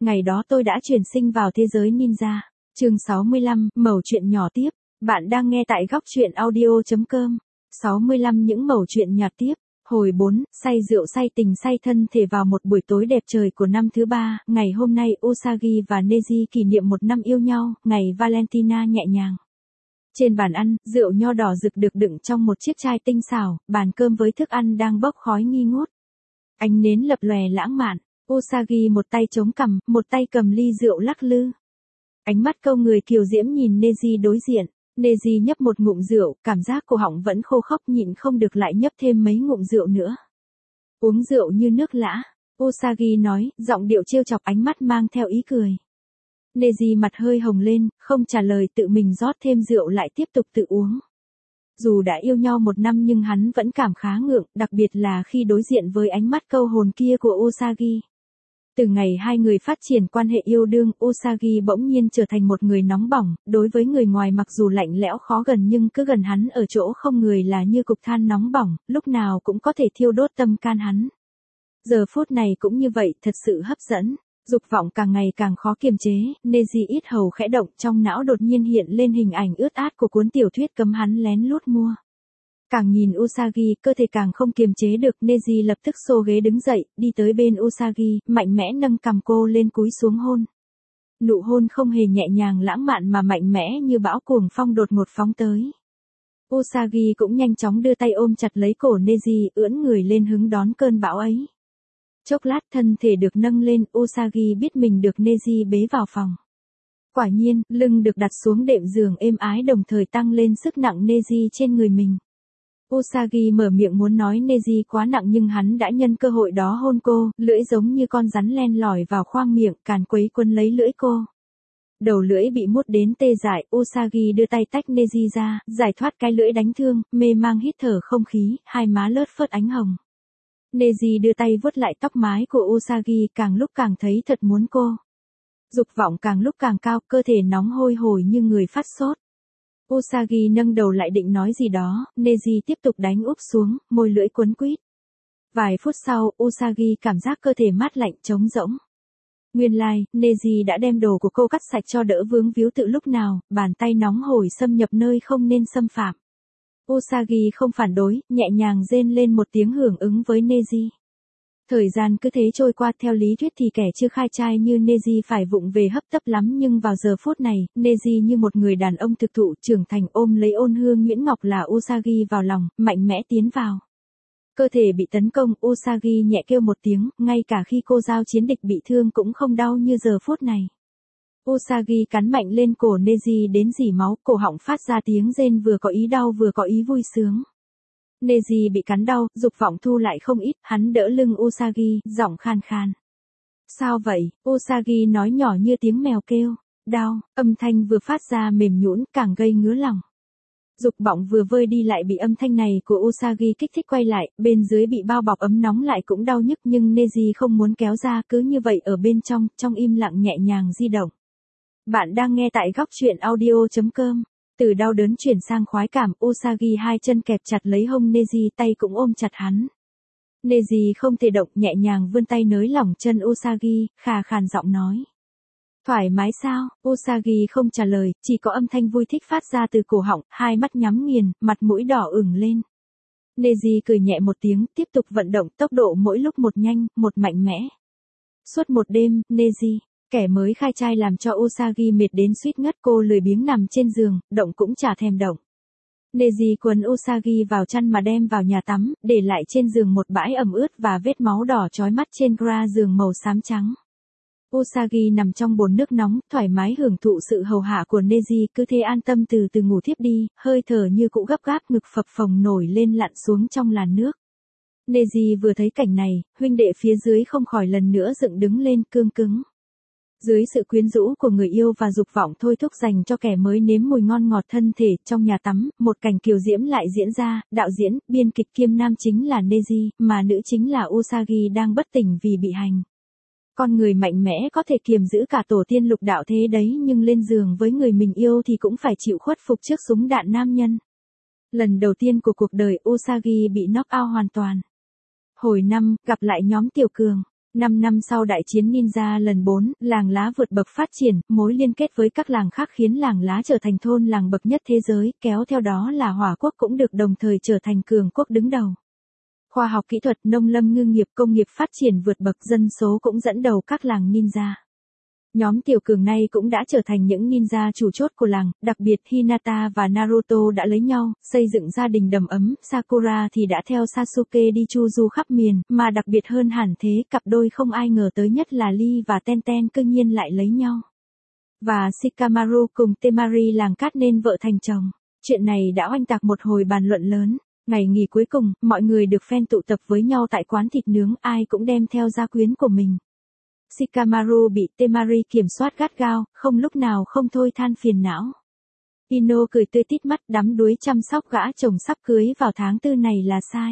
Ngày đó tôi đã chuyển sinh vào thế giới ninja. Chương 65, mẩu chuyện nhỏ tiếp. Bạn đang nghe tại góc truyện audio.com. 65 những mẩu chuyện nhạt tiếp. Hồi 4, say rượu say tình say thân thể vào một buổi tối đẹp trời của năm thứ 3, ngày hôm nay Usagi và Neji kỷ niệm một năm yêu nhau, ngày Valentina nhẹ nhàng. Trên bàn ăn, rượu nho đỏ rực được đựng trong một chiếc chai tinh xảo, bàn cơm với thức ăn đang bốc khói nghi ngút. Ánh nến lập lòe lãng mạn, Usagi một tay chống cằm, một tay cầm ly rượu lắc lư. Ánh mắt câu người kiều diễm nhìn Neji đối diện. Neji nhấp một ngụm rượu, cảm giác cổ họng vẫn khô khốc nhịn không được lại nhấp thêm mấy ngụm rượu nữa. Uống rượu như nước lã, Usagi nói, giọng điệu trêu chọc ánh mắt mang theo ý cười. Neji mặt hơi hồng lên, không trả lời tự mình rót thêm rượu lại tiếp tục tự uống. Dù đã yêu nhau một năm nhưng hắn vẫn cảm khá ngượng, đặc biệt là khi đối diện với ánh mắt câu hồn kia của Usagi. Từ ngày hai người phát triển quan hệ yêu đương, Usagi bỗng nhiên trở thành một người nóng bỏng, đối với người ngoài mặc dù lạnh lẽo khó gần nhưng cứ gần hắn ở chỗ không người là như cục than nóng bỏng, lúc nào cũng có thể thiêu đốt tâm can hắn. Giờ phút này cũng như vậy, thật sự hấp dẫn, dục vọng càng ngày càng khó kiềm chế, Neji ít hầu khẽ động, trong não đột nhiên hiện lên hình ảnh ướt át của cuốn tiểu thuyết cấm hắn lén lút mua. Càng nhìn Usagi, cơ thể càng không kiềm chế được, Neji lập tức xô ghế đứng dậy, đi tới bên Usagi, mạnh mẽ nâng cằm cô lên cúi xuống hôn. Nụ hôn không hề nhẹ nhàng lãng mạn mà mạnh mẽ như bão cuồng phong đột ngột phóng tới. Usagi cũng nhanh chóng đưa tay ôm chặt lấy cổ Neji, ưỡn người lên hứng đón cơn bão ấy. Chốc lát thân thể được nâng lên, Usagi biết mình được Neji bế vào phòng. Quả nhiên, lưng được đặt xuống đệm giường êm ái đồng thời tăng lên sức nặng Neji trên người mình. Usagi mở miệng muốn nói Neji quá nặng nhưng hắn đã nhân cơ hội đó hôn cô, lưỡi giống như con rắn len lỏi vào khoang miệng, càn quấy quấn lấy lưỡi cô. Đầu lưỡi bị mút đến tê dại, Usagi đưa tay tách Neji ra, giải thoát cái lưỡi đánh thương, mê mang hít thở không khí, hai má lướt phớt ánh hồng. Neji đưa tay vuốt lại tóc mái của Usagi, càng lúc càng thấy thật muốn cô. Dục vọng càng lúc càng cao, cơ thể nóng hôi hổi như người phát sốt. Usagi nâng đầu lại định nói gì đó, Neji tiếp tục đánh úp xuống, môi lưỡi quấn quýt. Vài phút sau, Usagi cảm giác cơ thể mát lạnh trống rỗng. Nguyên lai, Neji đã đem đồ của cô cắt sạch cho đỡ vướng víu từ lúc nào, bàn tay nóng hổi xâm nhập nơi không nên xâm phạm. Usagi không phản đối, nhẹ nhàng rên lên một tiếng hưởng ứng với Neji. Thời gian cứ thế trôi qua, theo lý thuyết thì kẻ chưa khai trai như Neji phải vụng về hấp tấp lắm nhưng vào giờ phút này, Neji như một người đàn ông thực thụ trưởng thành ôm lấy ôn hương nhuyễn ngọc là Usagi vào lòng, mạnh mẽ tiến vào. Cơ thể bị tấn công, Usagi nhẹ kêu một tiếng, ngay cả khi cô giao chiến địch bị thương cũng không đau như giờ phút này. Usagi cắn mạnh lên cổ Neji đến rỉ máu, cổ họng phát ra tiếng rên vừa có ý đau vừa có ý vui sướng. Neji bị cắn đau, dục vọng thu lại không ít, hắn đỡ lưng Usagi, giọng khan khan. Sao vậy? Usagi nói nhỏ như tiếng mèo kêu. Đau, âm thanh vừa phát ra mềm nhũn, càng gây ngứa lòng. Dục vọng vừa vơi đi lại bị âm thanh này của Usagi kích thích quay lại, bên dưới bị bao bọc ấm nóng lại cũng đau nhức nhưng Neji không muốn kéo ra, cứ như vậy ở bên trong im lặng nhẹ nhàng di động. Bạn đang nghe tại góc truyện audio.com. Từ đau đớn chuyển sang khoái cảm, Usagi hai chân kẹp chặt lấy hông Neji, tay cũng ôm chặt hắn. Neji không thể động, nhẹ nhàng vươn tay nới lỏng chân Usagi, khà khàn giọng nói. Thoải mái sao? Usagi không trả lời, chỉ có âm thanh vui thích phát ra từ cổ họng, hai mắt nhắm nghiền, mặt mũi đỏ ửng lên. Neji cười nhẹ một tiếng, tiếp tục vận động, tốc độ mỗi lúc một nhanh, một mạnh mẽ. Suốt một đêm, Neji, kẻ mới khai trai làm cho Usagi mệt đến suýt ngất, cô lười biếng nằm trên giường, động cũng chả thèm động. Neji quấn Usagi vào chăn mà đem vào nhà tắm, để lại trên giường một bãi ẩm ướt và vết máu đỏ chói mắt trên gra giường màu xám trắng. Usagi nằm trong bồn nước nóng, thoải mái hưởng thụ sự hầu hạ của Neji, cứ thế an tâm từ từ ngủ thiếp đi, hơi thở như cũ gấp gáp, ngực phập phồng nổi lên lặn xuống trong làn nước. Neji vừa thấy cảnh này, huynh đệ phía dưới không khỏi lần nữa dựng đứng lên cương cứng. Dưới sự quyến rũ của người yêu và dục vọng thôi thúc dành cho kẻ mới nếm mùi ngon ngọt thân thể, trong nhà tắm, một cảnh kiều diễm lại diễn ra, đạo diễn, biên kịch kiêm nam chính là Neji, mà nữ chính là Usagi đang bất tỉnh vì bị hành. Con người mạnh mẽ có thể kiềm giữ cả tổ tiên lục đạo thế đấy nhưng lên giường với người mình yêu thì cũng phải chịu khuất phục trước súng đạn nam nhân. Lần đầu tiên của cuộc đời Usagi bị knock out hoàn toàn. Hồi 5, gặp lại nhóm Tiểu Cường. 5 năm sau đại chiến ninja lần 4, làng lá vượt bậc phát triển, mối liên kết với các làng khác khiến làng lá trở thành thôn làng bậc nhất thế giới, kéo theo đó là Hỏa Quốc cũng được đồng thời trở thành cường quốc đứng đầu. Khoa học kỹ thuật, nông lâm ngư nghiệp, công nghiệp phát triển vượt bậc, dân số cũng dẫn đầu các làng ninja. Nhóm Tiểu Cường này cũng đã trở thành những ninja chủ chốt của làng, đặc biệt Hinata và Naruto đã lấy nhau, xây dựng gia đình đầm ấm, Sakura thì đã theo Sasuke đi chu du khắp miền, mà đặc biệt hơn hẳn thế, cặp đôi không ai ngờ tới nhất là Lee và Tenten cư nhiên lại lấy nhau. Và Shikamaru cùng Temari làng cát nên vợ thành chồng. Chuyện này đã oanh tạc một hồi bàn luận lớn. Ngày nghỉ cuối cùng, mọi người được fan tụ tập với nhau tại quán thịt nướng, ai cũng đem theo gia quyến của mình. Shikamaru bị Temari kiểm soát gắt gao, không lúc nào không thôi than phiền não. Ino cười tươi tít mắt, đắm đuối chăm sóc gã chồng sắp cưới vào tháng 4 này là sai.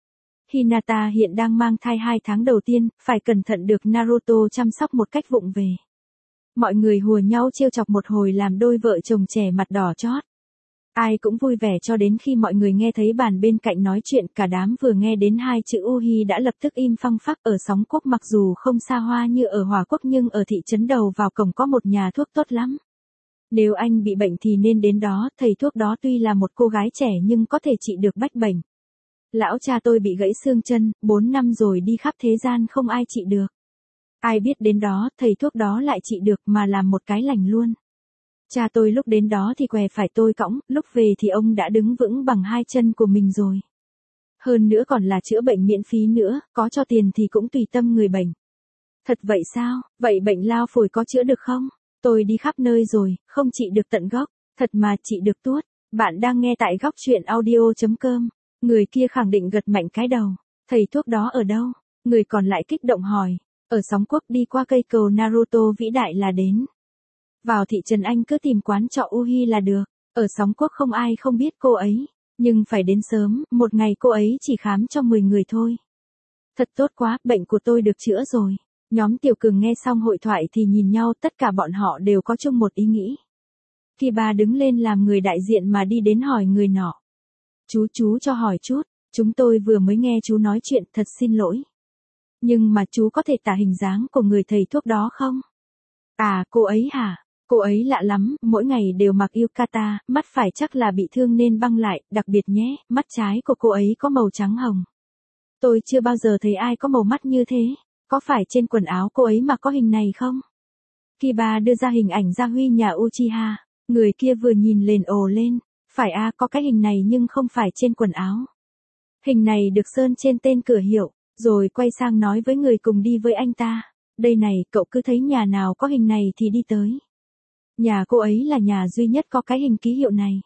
Hinata hiện đang mang thai 2 tháng đầu tiên, phải cẩn thận được Naruto chăm sóc một cách vụng về. Mọi người hùa nhau trêu chọc một hồi làm đôi vợ chồng trẻ mặt đỏ chót. Ai cũng vui vẻ cho đến khi mọi người nghe thấy bàn bên cạnh nói chuyện, cả đám vừa nghe đến 2 chữ Uhi đã lập tức im phăng phắc. Ở Sóng Quốc mặc dù không xa hoa như ở Hỏa Quốc nhưng ở thị trấn đầu vào cổng có một nhà thuốc tốt lắm. Nếu anh bị bệnh thì nên đến đó, thầy thuốc đó tuy là một cô gái trẻ nhưng có thể trị được bách bệnh. Lão cha tôi bị gãy xương chân, 4 năm rồi đi khắp thế gian không ai trị được. Ai biết đến đó, thầy thuốc đó lại trị được mà làm một cái lành luôn. Cha tôi lúc đến đó thì què phải tôi cõng, lúc về thì ông đã đứng vững bằng 2 chân của mình rồi. Hơn nữa còn là chữa bệnh miễn phí nữa, có cho tiền thì cũng tùy tâm người bệnh. Thật vậy sao? Vậy bệnh lao phổi có chữa được không? Tôi đi khắp nơi rồi, không trị được tận gốc, thật mà trị được tuốt. Bạn đang nghe tại góc truyện audio.com. Người kia khẳng định gật mạnh cái đầu. Thầy thuốc đó ở đâu? Người còn lại kích động hỏi. Ở Sóng Quốc, đi qua cây cầu Naruto vĩ đại là đến. Vào thị trấn anh cứ tìm quán trọ Uhi là được. Ở Sóng Quốc không ai không biết cô ấy. Nhưng phải đến sớm, một ngày cô ấy chỉ khám cho 10 người thôi. Thật tốt quá, bệnh của tôi được chữa rồi. Nhóm Tiểu Cường nghe xong hội thoại thì nhìn nhau, tất cả bọn họ đều có chung một ý nghĩ. Kiba đứng lên làm người đại diện mà đi đến hỏi người nọ. Chú cho hỏi chút, chúng tôi vừa mới nghe chú nói chuyện, thật xin lỗi. Nhưng mà chú có thể tả hình dáng của người thầy thuốc đó không? À, cô ấy hả? Cô ấy lạ lắm, mỗi ngày đều mặc yukata, mắt phải chắc là bị thương nên băng lại, đặc biệt nhé, mắt trái của cô ấy có màu trắng hồng. Tôi chưa bao giờ thấy ai có màu mắt như thế, có phải trên quần áo cô ấy mà có hình này không? Kiba đưa ra hình ảnh gia huy nhà Uchiha, người kia vừa nhìn liền ồ lên, phải à, có cái hình này nhưng không phải trên quần áo. Hình này được sơn trên tên cửa hiệu, rồi quay sang nói với người cùng đi với anh ta, đây này, cậu cứ thấy nhà nào có hình này thì đi tới. Nhà cô ấy là nhà duy nhất có cái hình ký hiệu này.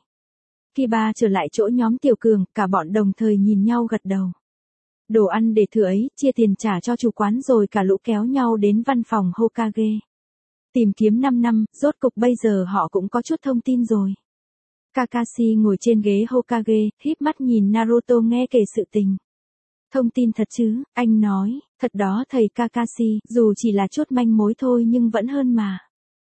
Kiba trở lại chỗ nhóm Tiểu Cường, cả bọn đồng thời nhìn nhau gật đầu. Đồ ăn để thừa ấy, chia tiền trả cho chủ quán rồi cả lũ kéo nhau đến văn phòng Hokage. Tìm kiếm 5 năm, rốt cục bây giờ họ cũng có chút thông tin rồi. Kakashi ngồi trên ghế Hokage, híp mắt nhìn Naruto nghe kể sự tình. Thông tin thật chứ, anh nói, thật đó thầy Kakashi, dù chỉ là chút manh mối thôi nhưng vẫn hơn mà.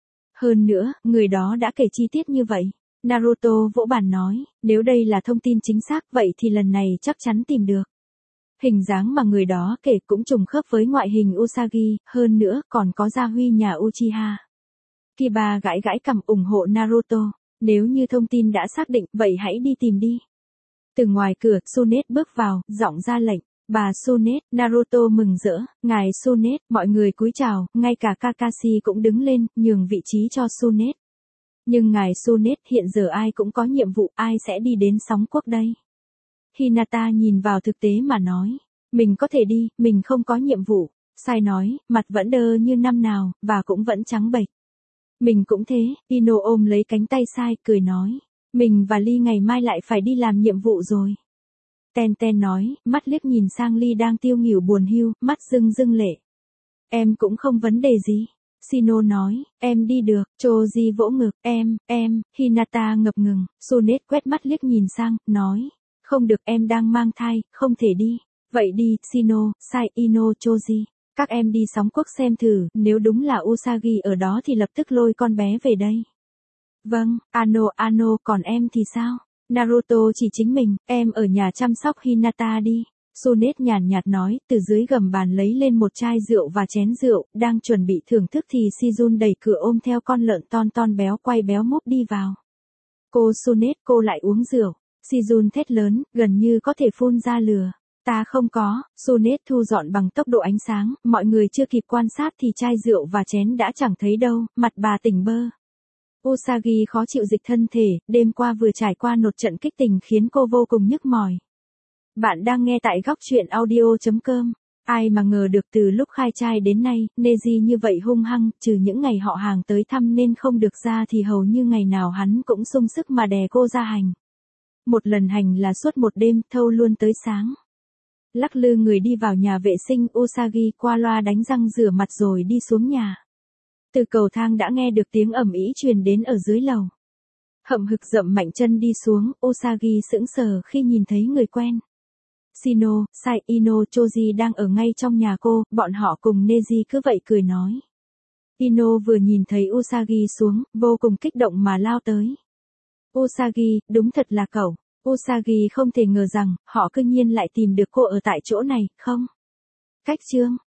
Hơn nữa, người đó đã kể chi tiết như vậy. Naruto vỗ bàn nói, nếu đây là thông tin chính xác vậy thì lần này chắc chắn tìm được. Hình dáng mà người đó kể cũng trùng khớp với ngoại hình Usagi, hơn nữa còn có gia huy nhà Uchiha. Kiba gãi gãi cằm ủng hộ Naruto, nếu như thông tin đã xác định vậy hãy đi tìm đi. Từ ngoài cửa, Tsunade bước vào, giọng ra lệnh. Bà Tsunade, Naruto mừng rỡ, ngài Tsunade, mọi người cúi chào, ngay cả Kakashi cũng đứng lên, nhường vị trí cho Tsunade. Nhưng ngài Tsunade, hiện giờ ai cũng có nhiệm vụ, ai sẽ đi đến Sóng Quốc đây? Hinata nhìn vào thực tế mà nói, mình có thể đi, mình không có nhiệm vụ. Sai nói, mặt vẫn đơ như năm nào, và cũng vẫn trắng bệch. Mình cũng thế, Ino ôm lấy cánh tay Sai, cười nói, mình và Lee ngày mai lại phải đi làm nhiệm vụ rồi. Ten nói, mắt liếc nhìn sang Lee đang tiêu nghỉu buồn hiu, mắt rưng rưng lệ. Em cũng không vấn đề gì. Shino nói, em đi được. Choji vỗ ngực, em, Hinata ngập ngừng. Tsunade quét mắt liếc nhìn sang, nói, không được, em đang mang thai, không thể đi. Vậy đi, Shino, Sai, Ino, Choji. Các em đi Sóng Quốc xem thử, nếu đúng là Usagi ở đó thì lập tức lôi con bé về đây. Vâng, Ano, còn em thì sao? Naruto chỉ chính mình, em ở nhà chăm sóc Hinata đi. Sunet nhàn nhạt nói, từ dưới gầm bàn lấy lên một chai rượu và chén rượu, đang chuẩn bị thưởng thức thì Sejun đẩy cửa ôm theo con lợn ton béo quay béo múp đi vào. Cô Sunet, cô lại uống rượu. Sejun thét lớn, gần như có thể phun ra lửa. Ta không có, Sunet thu dọn bằng tốc độ ánh sáng, mọi người chưa kịp quan sát thì chai rượu và chén đã chẳng thấy đâu, mặt bà tỉnh bơ. Usagi khó chịu dịch thân thể, đêm qua vừa trải qua một trận kích tình khiến cô vô cùng nhức mỏi. Bạn đang nghe tại góc truyện audio.com. Ai mà ngờ được từ lúc khai trai đến nay, Neji như vậy hung hăng, trừ những ngày họ hàng tới thăm nên không được ra thì hầu như ngày nào hắn cũng sung sức mà đè cô ra hành. Một lần hành là suốt một đêm, thâu luôn tới sáng. Lắc lư người đi vào nhà vệ sinh, Usagi qua loa đánh răng rửa mặt rồi đi xuống nhà. Từ cầu thang đã nghe được tiếng ầm ĩ truyền đến ở dưới lầu. Hậm hực dậm mạnh chân đi xuống, Usagi sững sờ khi nhìn thấy người quen. Shino, Sai, Ino, Choji đang ở ngay trong nhà cô, bọn họ cùng Neji cứ vậy cười nói. Ino vừa nhìn thấy Usagi xuống, vô cùng kích động mà lao tới. Usagi, đúng thật là cậu. Usagi không thể ngờ rằng, họ cư nhiên lại tìm được cô ở tại chỗ này, không? Cách chương.